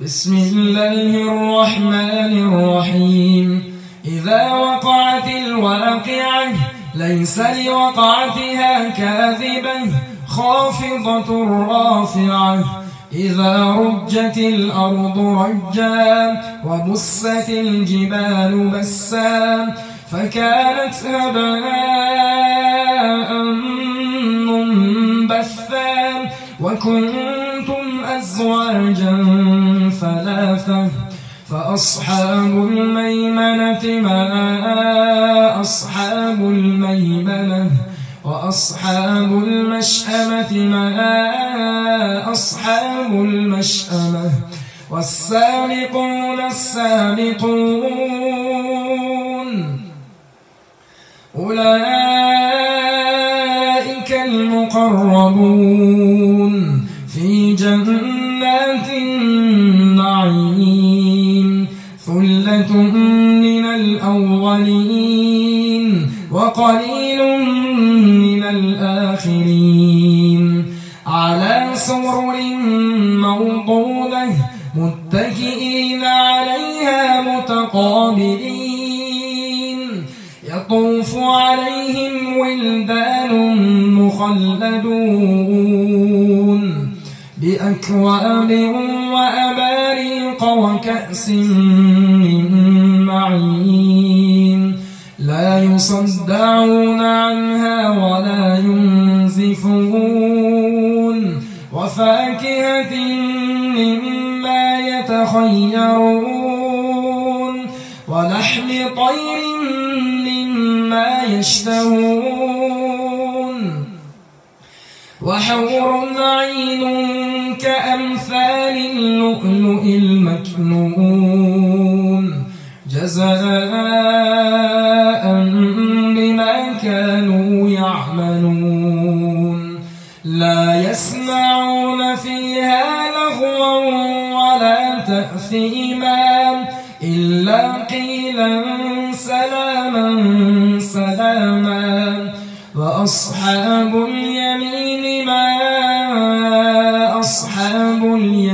بسم الله الرحمن الرحيم إذا وقعت الواقعة ليس لوقعتها كاذبة خافضة رافعة إذا رجت الأرض رجا وبست الجبال بسا فكانت هباء منبثا وكنتم أزواجا ثلاثة فأصحاب الميمنة ما أصحاب الميمنة وأصحاب المشأمة ما أصحاب المشأمة والسابقون السابقون أولئك المقربون في جنات النعيم ثلة من الأولين وقليل من الآخرين على سرر موضونة متكئين عليها متقابلين يطوف عليهم ولدان مخلدون بأكواب وأباريق وكأس من معين لا يصدعون عنها ولا ينزفون وفاكهة مما يتخيرون ولحم طير مما يشتهون وحور عين كأمثال اللؤلؤ المكنون جزاء بما كانوا يعملون لا يسمعون فيها لغوا ولا تأثيما إلا قيلا سلاما سلاما وأصحاب اليمين ما أصحاب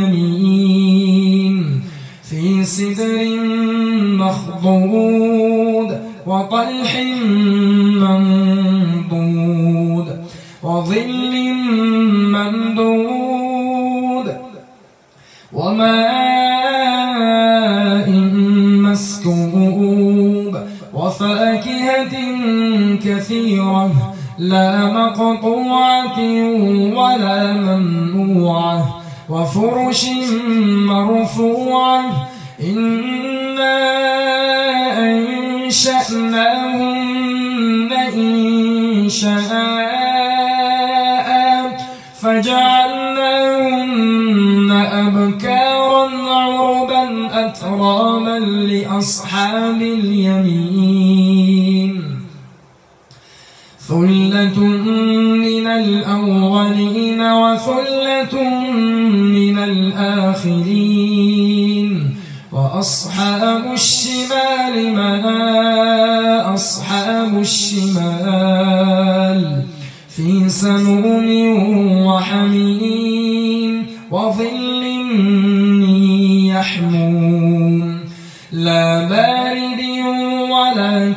اليمين في سدر مخضود وطلح منضود وظل ممدود وماء مسكوب وفاكهة كثيرة لا مقطوعة ولا ممنوعة وفرش مرفوعة إنا أنشأناهن إنشاء فجعلناهن أبكارا عربا أتراما لأصحاب اليمين ثلة من الأولين وثلة من الآخرين وأصحاب الشمال ما أصحاب الشمال في سموم وحميم وظل يحموم لا بارد ولا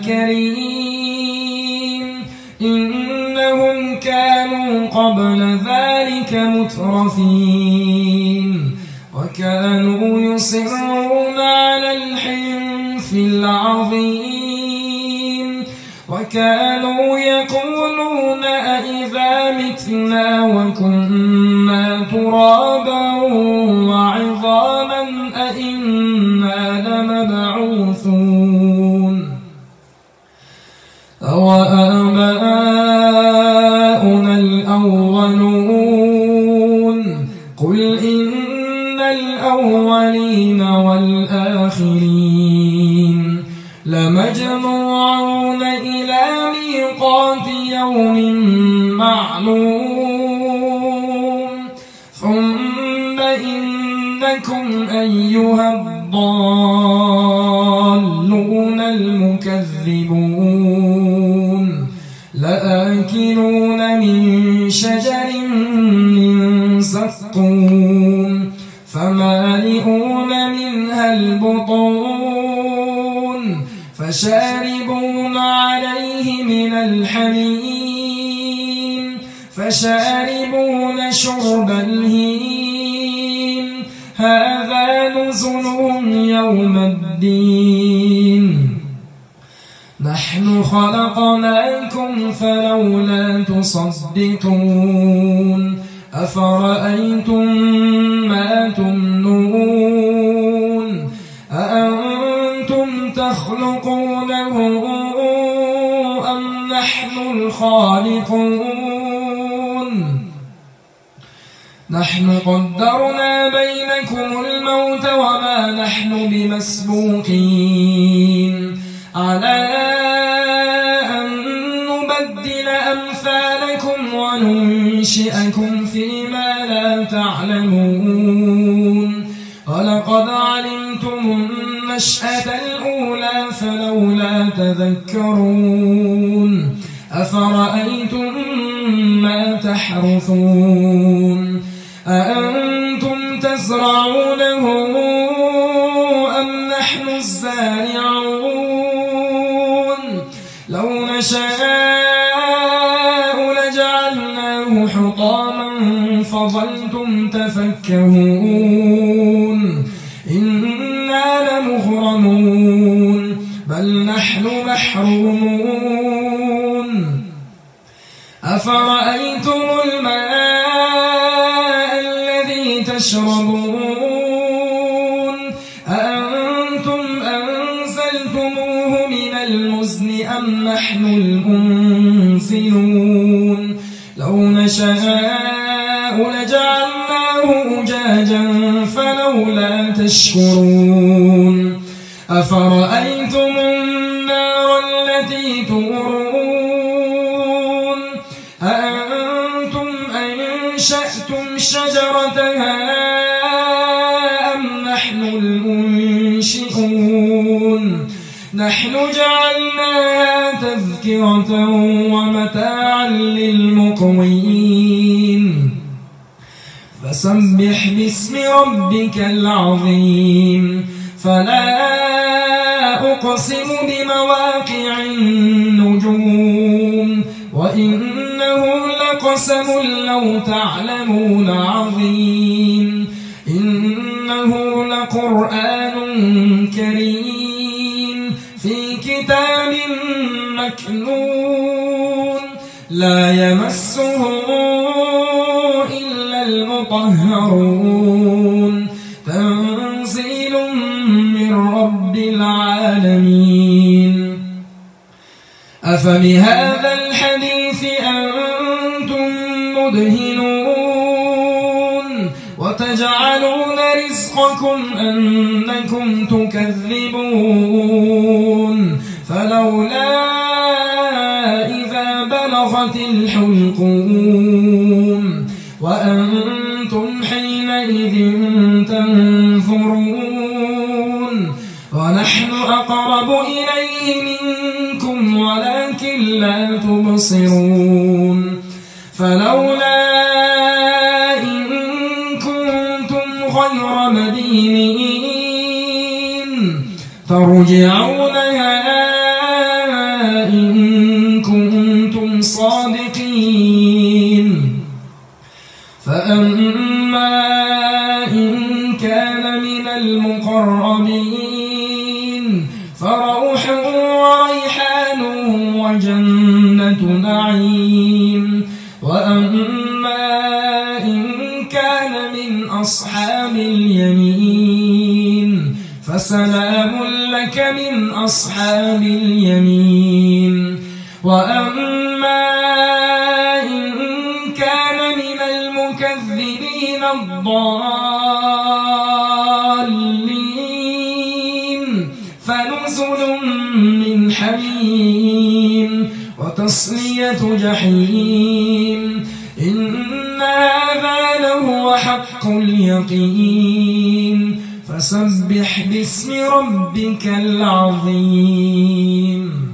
كريم إنهم كانوا قبل ذلك مترفين وكانوا يصرون على الحنث العظيم وكانوا يقولون أئذا متنا وكنا ترابا وعظاما أئنا لمبعوثون أوآباؤنا الأولون قل إن الأولين والآخرين لمجموعون إلى ميقات يوم معلوم ثم إنكم أيها الضالون المكذبون لآكلون من شجر من زقوم فمالئون البطون فشاربون عليه من الحميم فشاربون شرب الهيم هذا نزلهم يوم الدين نحن خلقناكم فلولا تصدقون أفرأيتم ما تمنون أأنتم تخلقونه أم نحن الخالقون نحن قدرنا بينكم الموت وما نحن بمسبوقين على أن نبدل أمثالكم وننشئكم فيما لا تعلمون ولقد علمتم النشأة الأولى فلولا تذكرون أفرأيتم ما تحرثون أأنتم تزرعونه أم نحن الزارعون لو نشاء لجعلناه حطاما فظلتم تفكهون إنا لمغرمون بل نحن محرومون أفرأيتم الماء الذي تشربون أأنتم أنزلتموه من المزن أم نحن المنزلون لو نشاء لجعلناه أجاجا فلولا تشكرون أفرأيتم النار التي تورون أأنتم أنشأتم شجرتها أم نحن المنشئون نحن جعلناها تذكرة ومتاعا للمقوين فسبح باسم ربك العظيم فلا أقسم بمواقع النجوم وإنه لقسم لو تعلمون عظيم إنه لقرآن كريم في كتاب مكنون لا يمسه إلا المطهرون تنزيل من رب العالمين أفبهذا الحديث أنتم مدهنون وتجعلون رزقكم أنكم تكذبون فلولا إذا بلغت الحلقوم وأنتم حينئذ تنظرون ونحن أقرب إليه منكم ولكن لا تبصرون فلولا إن كنتم غير مدينين ترجعونها إن كنتم صادقين فأما إن كان من المقربين فروح وريحان وجنة نعيم وأما إن كان من أصحاب اليمين فسلام لك من أصحاب اليمين وأما إن كان من المكذبين الضالين فنزل من حميم وتصلية جحيم إن هذا لهو حق اليقين فسبح باسم ربك العظيم